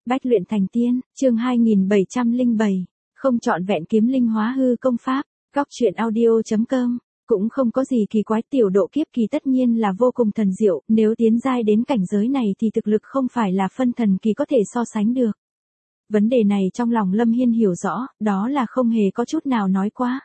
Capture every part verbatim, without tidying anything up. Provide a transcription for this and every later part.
Bách luyện thành tiên, chương hai nghìn bảy trăm lẻ bảy, không trọn vẹn kiếm linh hóa hư công pháp, góc truyện audio.com, cũng không có gì kỳ quái, tiểu độ kiếp kỳ tất nhiên là vô cùng thần diệu, nếu tiến giai đến cảnh giới này thì thực lực không phải là phân thần kỳ có thể so sánh được. Vấn đề này trong lòng Lâm Hiên hiểu rõ, đó là không hề có chút nào nói quá.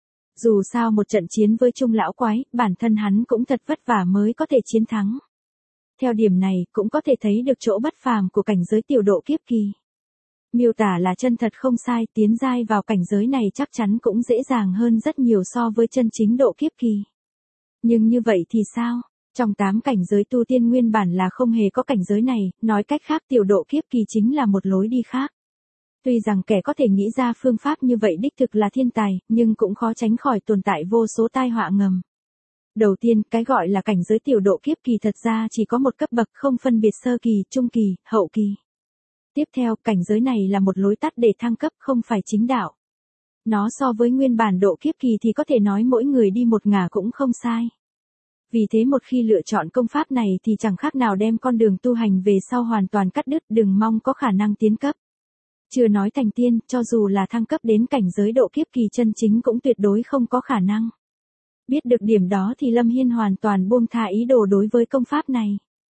Dù sao một trận chiến với Trung lão quái, bản thân hắn cũng thật vất vả mới có thể chiến thắng. Theo điểm này, cũng có thể thấy được chỗ bất phàm của cảnh giới tiểu độ kiếp kỳ. Miêu tả là chân thật không sai, tiến giai vào cảnh giới này chắc chắn cũng dễ dàng hơn rất nhiều so với chân chính độ kiếp kỳ. Nhưng như vậy thì sao? Trong tám cảnh giới tu tiên nguyên bản là không hề có cảnh giới này, nói cách khác tiểu độ kiếp kỳ chính là một lối đi khác. Tuy rằng kẻ có thể nghĩ ra phương pháp như vậy đích thực là thiên tài, nhưng cũng khó tránh khỏi tồn tại vô số tai họa ngầm. Đầu tiên, cái gọi là cảnh giới tiểu độ kiếp kỳ thật ra chỉ có một cấp bậc, không phân biệt sơ kỳ, trung kỳ, hậu kỳ. Tiếp theo, cảnh giới này là một lối tắt để thăng cấp, không phải chính đạo. Nó so với nguyên bản độ kiếp kỳ thì có thể nói mỗi người đi một ngả cũng không sai. Vì thế một khi lựa chọn công pháp này thì chẳng khác nào đem con đường tu hành về sau hoàn toàn cắt đứt, đừng mong có khả năng tiến cấp. Chưa nói thành tiên, cho dù là thăng cấp đến cảnh giới độ kiếp kỳ chân chính cũng tuyệt đối không có khả năng. Biết được điểm đó thì Lâm Hiên hoàn toàn buông tha ý đồ đối với công pháp này.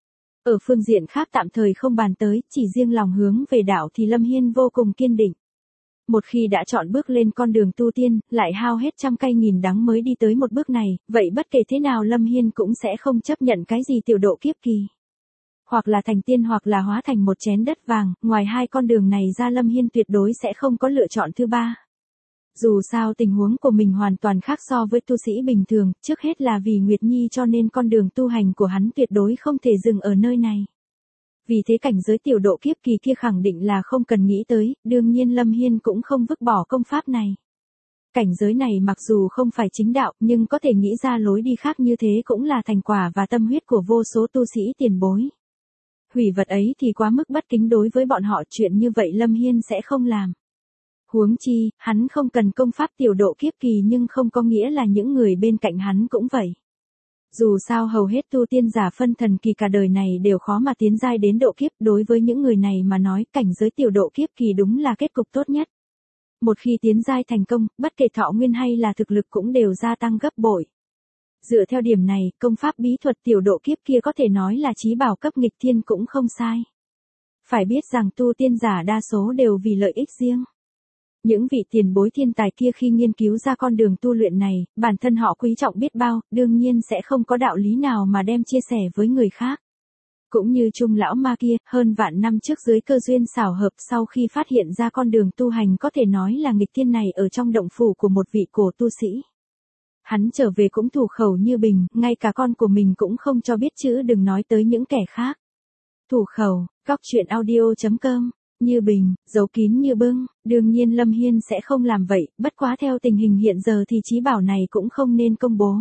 Ở phương diện khác tạm thời không bàn tới, chỉ riêng lòng hướng về đạo thì Lâm Hiên vô cùng kiên định. Một khi đã chọn bước lên con đường tu tiên, lại hao hết trăm cay nghìn đắng mới đi tới một bước này, vậy bất kể thế nào Lâm Hiên cũng sẽ không chấp nhận cái gì tiểu độ kiếp kỳ. Hoặc là thành tiên hoặc là hóa thành một chén đất vàng, ngoài hai con đường này ra Lâm Hiên tuyệt đối sẽ không có lựa chọn thứ ba. Dù sao tình huống của mình hoàn toàn khác so với tu sĩ bình thường, trước hết là vì Nguyệt Nhi cho nên con đường tu hành của hắn tuyệt đối không thể dừng ở nơi này. Vì thế cảnh giới tiểu độ kiếp kỳ kia khẳng định là không cần nghĩ tới, đương nhiên Lâm Hiên cũng không vứt bỏ công pháp này. Cảnh giới này mặc dù không phải chính đạo, nhưng có thể nghĩ ra lối đi khác như thế cũng là thành quả và tâm huyết của vô số tu sĩ tiền bối. Hủy vật ấy thì quá mức bất kính đối với bọn họ, chuyện như vậy Lâm Hiên sẽ không làm. Huống chi, hắn không cần công pháp tiểu độ kiếp kỳ nhưng không có nghĩa là những người bên cạnh hắn cũng vậy. Dù sao hầu hết tu tiên giả phân thần kỳ cả đời này đều khó mà tiến giai đến độ kiếp, đối với những người này mà nói cảnh giới tiểu độ kiếp kỳ đúng là kết cục tốt nhất. Một khi tiến giai thành công, bất kể thọ nguyên hay là thực lực cũng đều gia tăng gấp bội. Dựa theo điểm này, công pháp bí thuật tiểu độ kiếp kia có thể nói là chí bảo cấp nghịch thiên cũng không sai. Phải biết rằng tu tiên giả đa số đều vì lợi ích riêng. Những vị tiền bối thiên tài kia khi nghiên cứu ra con đường tu luyện này, bản thân họ quý trọng biết bao, đương nhiên sẽ không có đạo lý nào mà đem chia sẻ với người khác. Cũng như Trung lão ma kia, hơn vạn năm trước dưới cơ duyên xảo hợp sau khi phát hiện ra con đường tu hành có thể nói là nghịch thiên này ở trong động phủ của một vị cổ tu sĩ. Hắn trở về cũng thủ khẩu như bình, ngay cả con của mình cũng không cho biết chữ, đừng nói tới những kẻ khác. Thủ khẩu, góc truyện audio.com. Như bình, giấu kín như bưng, đương nhiên Lâm Hiên sẽ không làm vậy, bất quá theo tình hình hiện giờ thì chí bảo này cũng không nên công bố.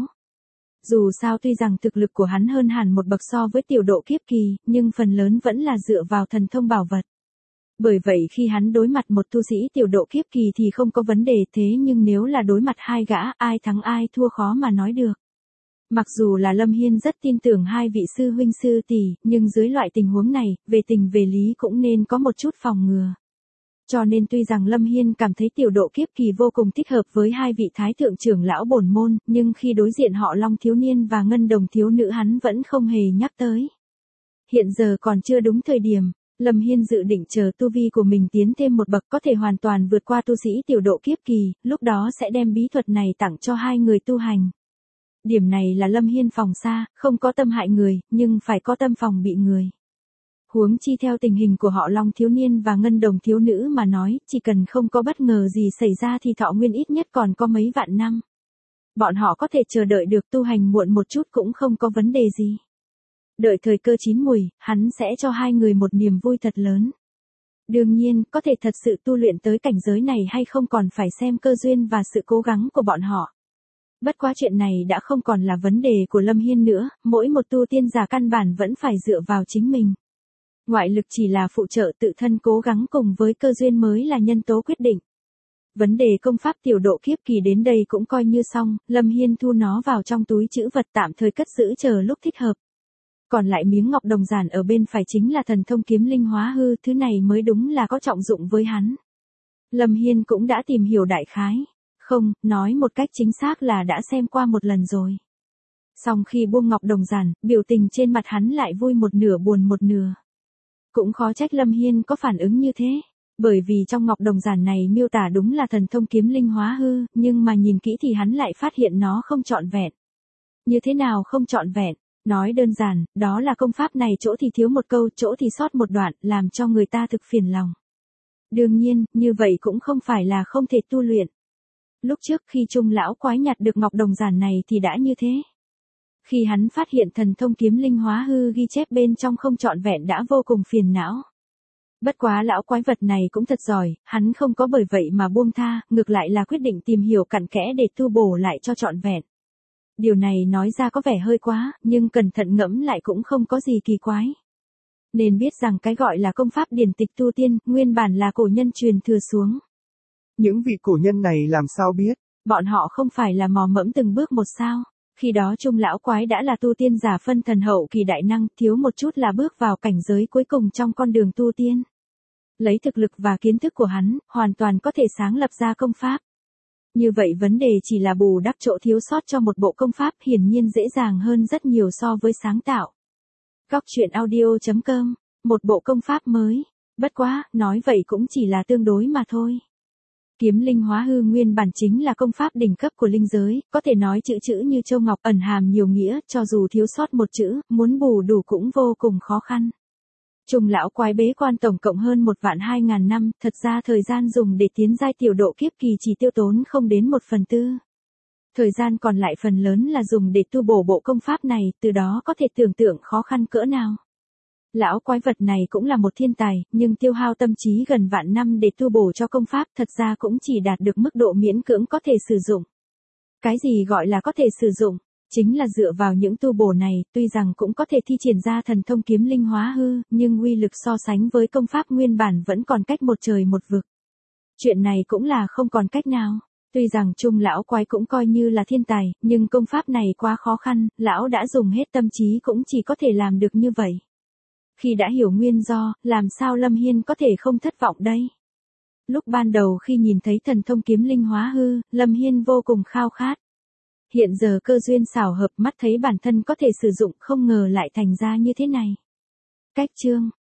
Dù sao tuy rằng thực lực của hắn hơn hẳn một bậc so với tiểu độ kiếp kỳ, nhưng phần lớn vẫn là dựa vào thần thông bảo vật. Bởi vậy khi hắn đối mặt một tu sĩ tiểu độ kiếp kỳ thì không có vấn đề, thế nhưng nếu là đối mặt hai gã, ai thắng ai thua khó mà nói được. Mặc dù là Lâm Hiên rất tin tưởng hai vị sư huynh sư tỷ, nhưng dưới loại tình huống này, về tình về lý cũng nên có một chút phòng ngừa. Cho nên tuy rằng Lâm Hiên cảm thấy tiểu độ kiếp kỳ vô cùng thích hợp với hai vị thái thượng trưởng lão bổn môn, nhưng khi đối diện họ Long thiếu niên và Ngân Đồng thiếu nữ hắn vẫn không hề nhắc tới. Hiện giờ còn chưa đúng thời điểm, Lâm Hiên dự định chờ tu vi của mình tiến thêm một bậc có thể hoàn toàn vượt qua tu sĩ tiểu độ kiếp kỳ, lúc đó sẽ đem bí thuật này tặng cho hai người tu hành. Điểm này là Lâm Hiên phòng xa, không có tâm hại người, nhưng phải có tâm phòng bị người. Huống chi theo tình hình của họ Long thiếu niên và Ngân Đồng thiếu nữ mà nói, chỉ cần không có bất ngờ gì xảy ra thì thọ nguyên ít nhất còn có mấy vạn năm. Bọn họ có thể chờ đợi được tu hành muộn một chút cũng không có vấn đề gì. Đợi thời cơ chín mùi, hắn sẽ cho hai người một niềm vui thật lớn. Đương nhiên, có thể thật sự tu luyện tới cảnh giới này hay không còn phải xem cơ duyên và sự cố gắng của bọn họ. Bất quá chuyện này đã không còn là vấn đề của Lâm Hiên nữa, mỗi một tu tiên giả căn bản vẫn phải dựa vào chính mình. Ngoại lực chỉ là phụ trợ, tự thân cố gắng cùng với cơ duyên mới là nhân tố quyết định. Vấn đề công pháp tiểu độ kiếp kỳ đến đây cũng coi như xong, Lâm Hiên thu nó vào trong túi trữ vật tạm thời cất giữ chờ lúc thích hợp. Còn lại miếng ngọc đồng giản ở bên phải chính là thần thông kiếm linh hóa hư, thứ này mới đúng là có trọng dụng với hắn. Lâm Hiên cũng đã tìm hiểu đại khái. Không, nói một cách chính xác là đã xem qua một lần rồi. Xong khi buông ngọc đồng giản, biểu tình trên mặt hắn lại vui một nửa buồn một nửa. Cũng khó trách Lâm Hiên có phản ứng như thế. Bởi vì trong ngọc đồng giản này miêu tả đúng là thần thông kiếm linh hóa hư, nhưng mà nhìn kỹ thì hắn lại phát hiện nó không trọn vẹn. Như thế nào không trọn vẹn? Nói đơn giản, đó là công pháp này chỗ thì thiếu một câu, chỗ thì sót một đoạn, làm cho người ta thực phiền lòng. Đương nhiên, như vậy cũng không phải là không thể tu luyện. Lúc trước khi Trung lão quái nhặt được ngọc đồng giản này thì đã như thế. Khi hắn phát hiện thần thông kiếm linh hóa hư ghi chép bên trong không trọn vẹn đã vô cùng phiền não. Bất quá lão quái vật này cũng thật giỏi, hắn không có bởi vậy mà buông tha, ngược lại là quyết định tìm hiểu cặn kẽ để tu bổ lại cho trọn vẹn. Điều này nói ra có vẻ hơi quá, nhưng cẩn thận ngẫm lại cũng không có gì kỳ quái. Nên biết rằng cái gọi là công pháp điển tịch tu tiên, nguyên bản là cổ nhân truyền thừa xuống. Những vị cổ nhân này làm sao biết? Bọn họ không phải là mò mẫm từng bước một sao. Khi đó Trung lão quái đã là tu tiên giả phân thần hậu kỳ đại năng, thiếu một chút là bước vào cảnh giới cuối cùng trong con đường tu tiên. Lấy thực lực và kiến thức của hắn, hoàn toàn có thể sáng lập ra công pháp. Như vậy vấn đề chỉ là bù đắp chỗ thiếu sót cho một bộ công pháp, hiển nhiên dễ dàng hơn rất nhiều so với sáng tạo. Góc truyện audio chấm com, một bộ công pháp mới. Bất quá, nói vậy cũng chỉ là tương đối mà thôi. Kiếm linh hóa hư nguyên bản chính là công pháp đỉnh cấp của linh giới, có thể nói chữ chữ như châu ngọc, ẩn hàm nhiều nghĩa, cho dù thiếu sót một chữ, muốn bù đủ cũng vô cùng khó khăn. Trung lão quái bế quan tổng cộng hơn một vạn hai ngàn năm, thật ra thời gian dùng để tiến giai tiểu độ kiếp kỳ chỉ tiêu tốn không đến một phần tư. Thời gian còn lại phần lớn là dùng để tu bổ bộ công pháp này, từ đó có thể tưởng tượng khó khăn cỡ nào. Lão quái vật này cũng là một thiên tài, nhưng tiêu hao tâm trí gần vạn năm để tu bổ cho công pháp thật ra cũng chỉ đạt được mức độ miễn cưỡng có thể sử dụng. Cái gì gọi là có thể sử dụng? Chính là dựa vào những tu bổ này, tuy rằng cũng có thể thi triển ra thần thông kiếm linh hóa hư, nhưng uy lực so sánh với công pháp nguyên bản vẫn còn cách một trời một vực. Chuyện này cũng là không còn cách nào. Tuy rằng Trung lão quái cũng coi như là thiên tài, nhưng công pháp này quá khó khăn, lão đã dùng hết tâm trí cũng chỉ có thể làm được như vậy. Khi đã hiểu nguyên do, làm sao Lâm Hiên có thể không thất vọng đây? Lúc ban đầu khi nhìn thấy thần thông kiếm linh hóa hư, Lâm Hiên vô cùng khao khát. Hiện giờ cơ duyên xảo hợp, mắt thấy bản thân có thể sử dụng, không ngờ lại thành ra như thế này. Cách chương